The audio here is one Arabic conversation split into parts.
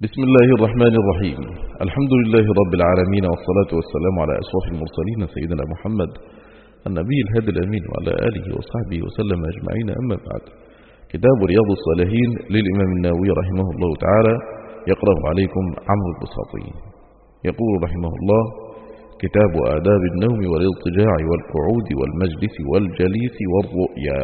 بسم الله الرحمن الرحيم. الحمد لله رب العالمين، والصلاة والسلام على أشرف المرسلين سيدنا محمد النبي الهادي الأمين وعلى آله وصحبه وسلم أجمعين. أما بعد، كتاب رياض الصالحين للإمام النووي رحمه الله تعالى يقرأ عليكم عمرو البساطي. يقول رحمه الله: كتاب آداب النوم والاضطجاع والقعود والمجلس والجليس والرؤيا.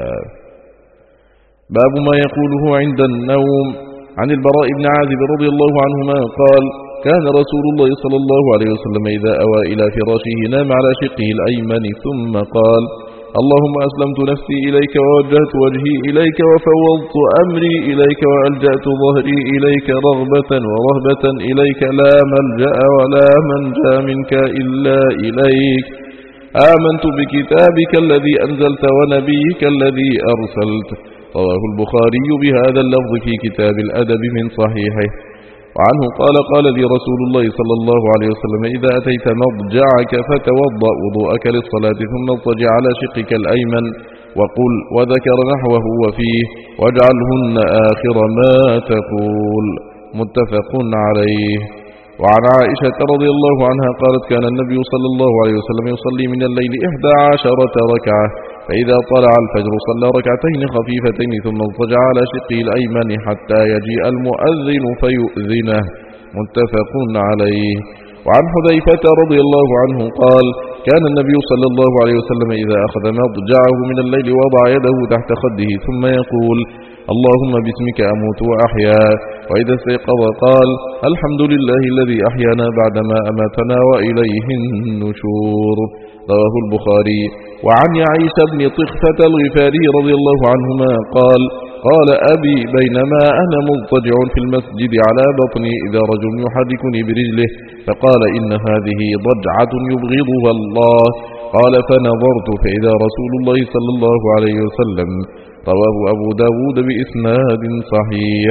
باب ما يقوله عند النوم. عن البراء بن عازب رضي الله عنهما قال: كان رسول الله صلى الله عليه وسلم إذا أوى إلى فراشه نام على شقه الأيمن ثم قال: اللهم أسلمت نفسي إليك ووجهت وجهي إليك وفوضت أمري إليك وألجأت ظهري إليك رغبة ورهبة إليك، لا ملجأ ولا منجا منك إلا إليك. آمنت بكتابك الذي أنزلت ونبيك الذي أرسلت. رواه البخاري بهذا اللفظ في كتاب الأدب من صحيحه. وعنه قال: قال لي رسول الله صلى الله عليه وسلم: إذا أتيت مضجعك فتوضأ وضوءك للصلاة ثم اضطجع على شقك الأيمن وقل، وذكر نحوه وفيه: واجعلهن آخر ما تقول. متفق عليه. وعن عائشة رضي الله عنها قالت: كان النبي صلى الله عليه وسلم يصلي من الليل 11 ركعة، فإذا طلع الفجر صلى ركعتين خفيفتين ثم اضطجع على شقه الأيمن حتى يجيء المؤذن فيؤذنه. متفق عليه. وعن حذيفة رضي الله عنه قال: كان النبي صلى الله عليه وسلم إذا أخذ مضجعه من الليل وضع يده تحت خده ثم يقول: اللهم باسمك أموت وأحيا. وإذا استيقظ قال: الحمد لله الذي أحيانا بعدما أماتنا وإليه النشور. رواه البخاري. وعن يعيش بن طخفة الغفاري رضي الله عنهما قال: قال أبي: بينما أنا مضطجع في المسجد على بطني إذا رجل يحركني برجله، فقال: إن هذه ضجعة يبغضها الله. قال: فنظرت فإذا رسول الله صلى الله عليه وسلم. رواه أبو داود بإسناد صحيح.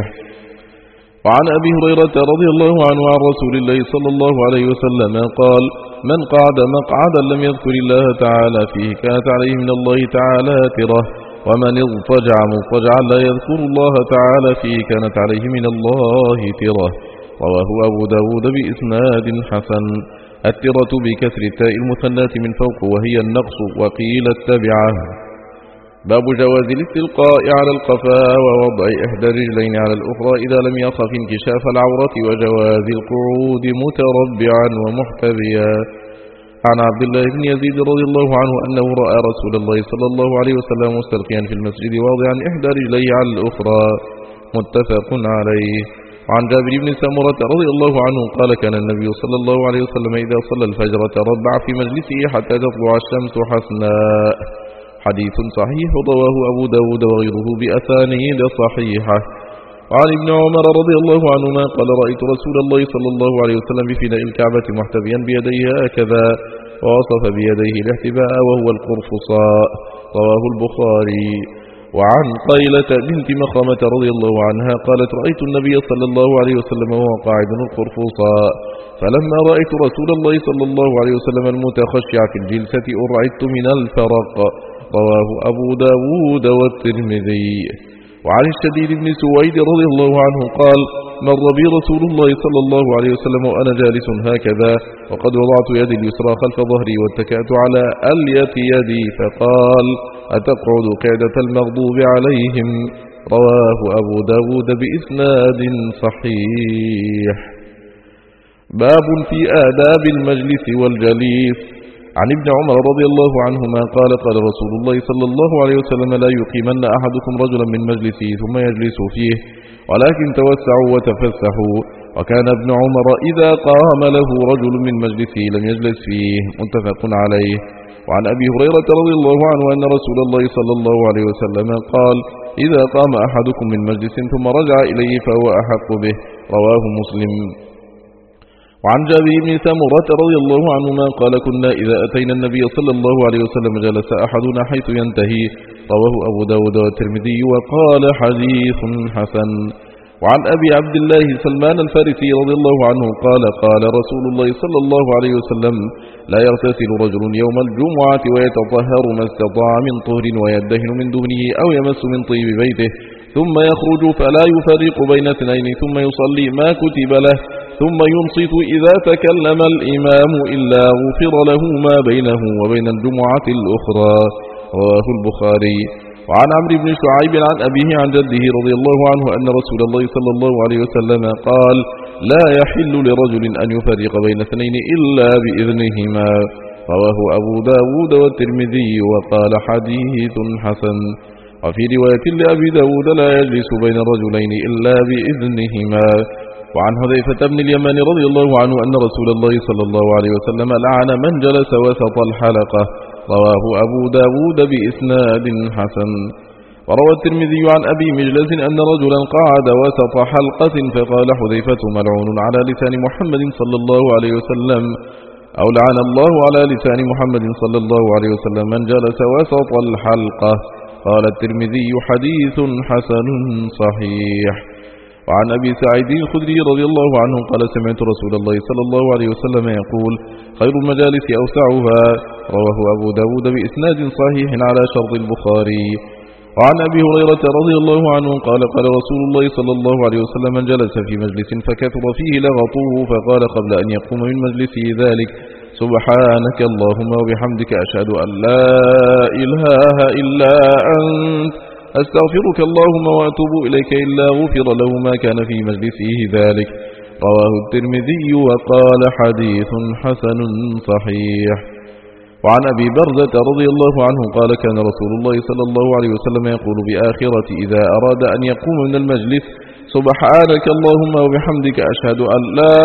وعن أبي هريرة رضي الله عنه عن رسول الله صلى الله عليه وسلم قال: من قعد مقعدا لم يذكر الله تعالى فيه كانت عليه من الله تعالى تره، ومن اضطجع مضطجعا لا يذكر الله تعالى فيه كانت عليه من الله تره. رواه أبو داود بإسناد حسن. الترة بكسر التاء المثناة من فوق وهي النقص، وقيل التبعة. باب جواز الاستلقاء على القفا ووضع إحدى الرجلين على الأخرى إذا لم يخف انكشاف العورة، وجواز القعود متربعا ومحتذيا. عن عبد الله بن يزيد رضي الله عنه أنه رأى رسول الله صلى الله عليه وسلم مستلقيا في المسجد واضعا إحدى رجليه على الأخرى. متفق عليه. وعن جابر بن سمرة رضي الله عنه قال: كان النبي صلى الله عليه وسلم إذا صلى الفجر تربع في مجلسه حتى تطلع الشمس حسناء. حديث صحيح. رواه أبو داود وغيره بأسانيد صحيحة. وعن ابن عمر رضي الله عنهما قال: رأيت رسول الله صلى الله عليه وسلم بفناء الكعبة محتبيا بيديه هكذا، ووصف بيديه الاحتباء وهو القرفصاء. رواه البخاري. وعن قيلة بنت مخرمة رضي الله عنها قالت: رأيت النبي صلى الله عليه وسلم وهو قاعد القرفصاء، فلما رأيت رسول الله صلى الله عليه وسلم المتخشع في الجلسة أرعدت من الفرق. رواه أبو داود والترمذي. وعن الشديد بن سويد رضي الله عنه قال: مر بي رسول الله صلى الله عليه وسلم وأنا جالس هكذا، وقد وضعت يدي اليسرى خلف ظهري واتكأت على ألية يدي، فقال: أتقعد قعدة المغضوب عليهم. رواه أبو داود بإسناد صحيح. باب في آداب المجلس والجليس. عن ابن عمر رضي الله عنهما قال: قال رسول الله صلى الله عليه وسلم: لا يقيمن أحدكم رجلا من مجلسه ثم يجلس فيه، ولكن توسعوا وتفسحوا. وكان ابن عمر إذا قام له رجل من مجلسه لم يجلس فيه. متفق عليه. وعن أبي هريرة رضي الله عنه أن رسول الله صلى الله عليه وسلم قال: إذا قام أحدكم من مجلس ثم رجع إليه فهو أحق به. رواه مسلم. وعن جابر بن سمرة رضي الله عنهما قال: كنا إذا أتينا النبي صلى الله عليه وسلم جلس أحدنا حيث ينتهي. رواه أبو داود والترمذي وقال: حديث حسن. وعن أبي عبد الله سلمان الفارسي رضي الله عنه قال: قال رسول الله صلى الله عليه وسلم: لا يغتسل رجل يوم الجمعة ويتطهر ما استطاع من طهر ويدهن من دهنه أو يمس من طيب بيته، ثم يخرج فلا يفرق بين اثنين ثم يصلي ما كتب له ثم ينصت إذا تكلم الإمام إلا غفر له ما بينه وبين الجمعة الأخرى. رواه البخاري. وعن عمرو بن شعيب عن أبيه عن جده رضي الله عنه أن رسول الله صلى الله عليه وسلم قال: لا يحل لرجل أن يفرق بين اثنين إلا بإذنهما. رواه أبو داود والترمذي وقال حديث حسن. وفي رواية لأبي داود: لا يجلس بين الرجلين إلا بإذنهما. وعن حذيفة بن اليمان رضي الله عنه أن رسول الله صلى الله عليه وسلم لعن من جلس وسط الحلقة. رواه أبو داود بإسناد حسن. وروى الترمذي عن أبي مجلس أن رجلا قعد وسط حلقة فقال حذيفة: ملعون على لسان محمد صلى الله عليه وسلم، أو لعن الله على لسان محمد صلى الله عليه وسلم من جلس وسط الحلقة. قال الترمذي: حديث حسن صحيح. وعن أبي سعيد الخدري رضي الله عنه قال: سمعت رسول الله صلى الله عليه وسلم يقول: خير المجالس أوسعها. رواه أبو داود بإسناد صحيح على شرط البخاري. وعن أبي هريرة رضي الله عنه قال: قال رسول الله صلى الله عليه وسلم: من جلس في مجلس فكثر فيه لغطوه فقال قبل أن يقوم من مجلسه ذلك: سبحانك اللهم وبحمدك، أشهد أن لا إله إلا أنت، أستغفرك اللهم وأتوب إليك، إلا غفر له ما كان في مجلسه ذلك. رواه الترمذي وقال حديث حسن صحيح. وعن أبي برزة رضي الله عنه قال: كان رسول الله صلى الله عليه وسلم يقول بآخرة إذا أراد أن يقوم من المجلس: سبحانك اللهم وبحمدك، أشهد أن لا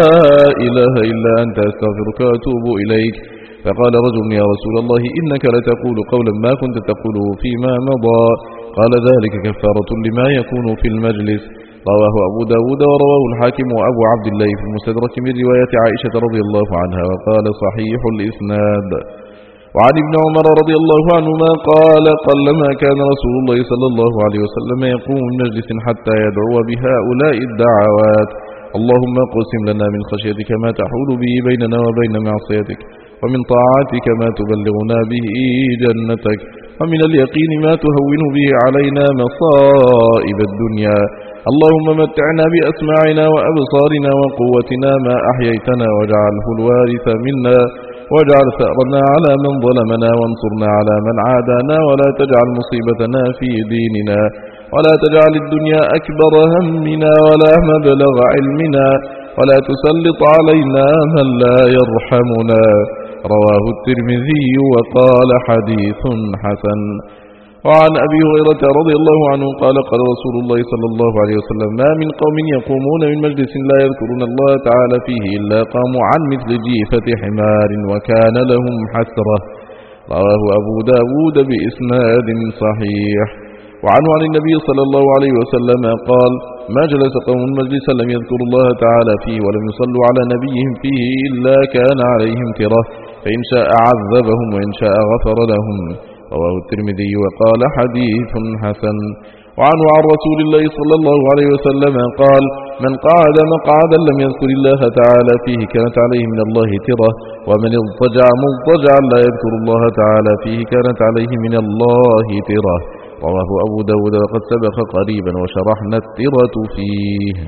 إله إلا أنت، أستغفرك وأتوب إليك. فقال رجل: يا رسول الله، إنك لتقول قولا ما كنت تقوله فيما مضى. قال: ذلك كفارة لما يكون في المجلس. رواه أبو داود ورواه الحاكم وأبو عبد الله في المستدرك من رواية عائشة رضي الله عنها وقال: صحيح الإسناد. وعن ابن عمر رضي الله عنهما قال: قلما كان رسول الله صلى الله عليه وسلم يقوم من مجلس حتى يدعو بهؤلاء الدعوات: اللهم اقسم لنا من خشيتك ما تحول به بيننا وبين معصيتك، ومن طاعتك ما تبلغنا به جنتك، ومن اليقين ما تهون به علينا مصائب الدنيا، اللهم متعنا بأسماعنا وأبصارنا وقوتنا ما أحييتنا، واجعله الوارث منا، واجعل ثأرنا على من ظلمنا، وانصرنا على من عادانا، ولا تجعل مصيبتنا في ديننا، ولا تجعل الدنيا أكبر همنا ولا مبلغ علمنا، ولا تسلط علينا من لا يرحمنا. رواه الترمذي وقال حديث حسن. وعن أبي هريرة رضي الله عنه قال: قال رسول الله صلى الله عليه وسلم: ما من قوم يقومون من مجلس لا يذكرون الله تعالى فيه إلا قاموا عن مثل جيفة حمار وكان لهم حسرة. رواه أبو داود بإسناد صحيح. وعنه عن النبي صلى الله عليه وسلم قال: ما جلس قوم مجلسا لم يذكروا الله تعالى فيه ولم يصلوا على نبيهم فيه إلا كان عليهم ترة، فإن شاء عذبهم وإن شاء غفر لهم. رواه الترمذي وقال حديث حسن. وعنه عن رسول الله صلى الله عليه وسلم قال: من قعد مقعدا لم يذكر الله تعالى فيه كانت عليه من الله ترة، ومن اضطجع مضطجعا لا يذكر الله تعالى فيه كانت عليه من الله ترة. رواه أبو داود وقد سبق قريبا وشرحنا الترة فيه.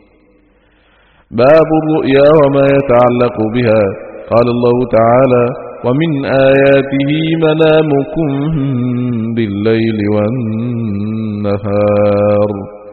باب الرؤيا وما يتعلق بها. قال الله تعالى: ومن آياته منامكم بالليل والنهار.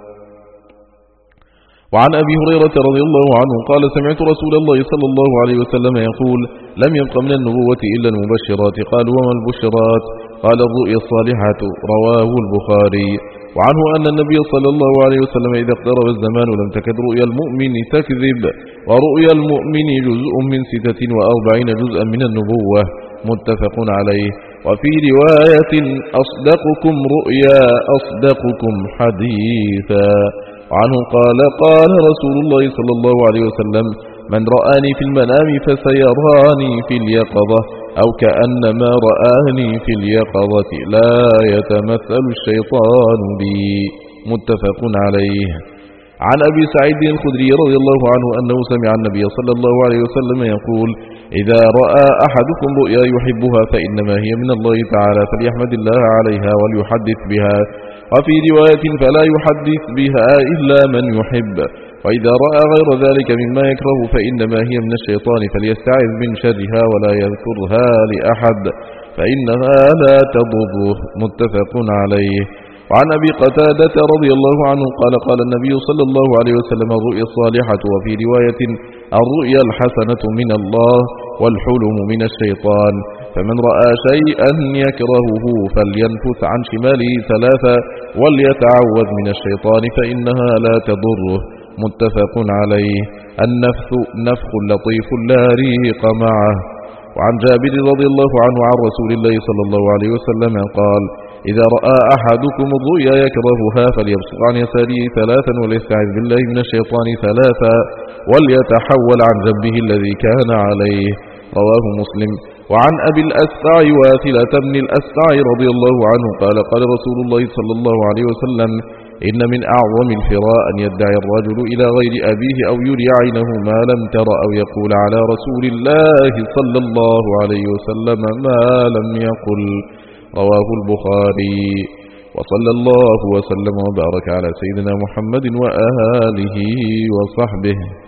وعن أبي هريرة رضي الله عنه قال: سمعت رسول الله صلى الله عليه وسلم يقول: لم يبق من النبوة إلا المبشرات. قالوا: وما البشرات؟ قال: الرؤيا الصالحة. رواه البخاري. وعنه أن النبي صلى الله عليه وسلم إذا اقترب الزمان لم تكد رؤيا المؤمن تكذب، ورؤيا المؤمن جزء من 46 جزءا من النبوة. متفق عليه. وفي رواية: أصدقكم رؤيا أصدقكم حديثا. وعنه قال: قال رسول الله صلى الله عليه وسلم: من رآني في المنام فسيراني في اليقظة، أو كأنما رآني في اليقظة، لا يتمثل الشيطان بي. متفق عليه. عن أبي سعيد الخدري رضي الله عنه أنه سمع النبي صلى الله عليه وسلم يقول: إذا رأى أحدكم رؤيا يحبها فإنما هي من الله تعالى، فليحمد الله عليها وليحدث بها، وفي رواية فلا يحدث بها إلا من يحب. وإذا رأى غير ذلك مما يكره فإنما هي من الشيطان فليستعذ من شرها ولا يذكرها لأحد فإنها لا تضره. متفق عليه. وعن أبي قتادة رضي الله عنه قال قال النبي صلى الله عليه وسلم الرؤيا الصالحة، وفي رواية الرؤيا الحسنة من الله والحلم من الشيطان. فمن رأى شيئا يكرهه فلينفث عن شماله ثلاثة وليتعوذ من الشيطان فإنها لا تضره. متفق عليه. النفث نفخ لطيف لا ريق معه. وعن جابر رضي الله عنه عن رسول الله صلى الله عليه وسلم قال إذا رأى أحدكم الرؤيا يكرهها فليبصق عن يساره ثلاثا وليستعذ بالله من الشيطان ثلاثا وليتحول عن ذنبه الذي كان عليه. رواه مسلم. وعن أبي الأسقع واثلة بن الأسقع رضي الله عنه قال قال رسول الله صلى الله عليه وسلم إن من أعظم الفراء أن يدعي الرجل إلى غير أبيه أو يري عينه ما لم تر أو يقول على رسول الله صلى الله عليه وسلم ما لم يقل. رواه البخاري. وصلى الله وسلم وبارك على سيدنا محمد وآله وصحبه.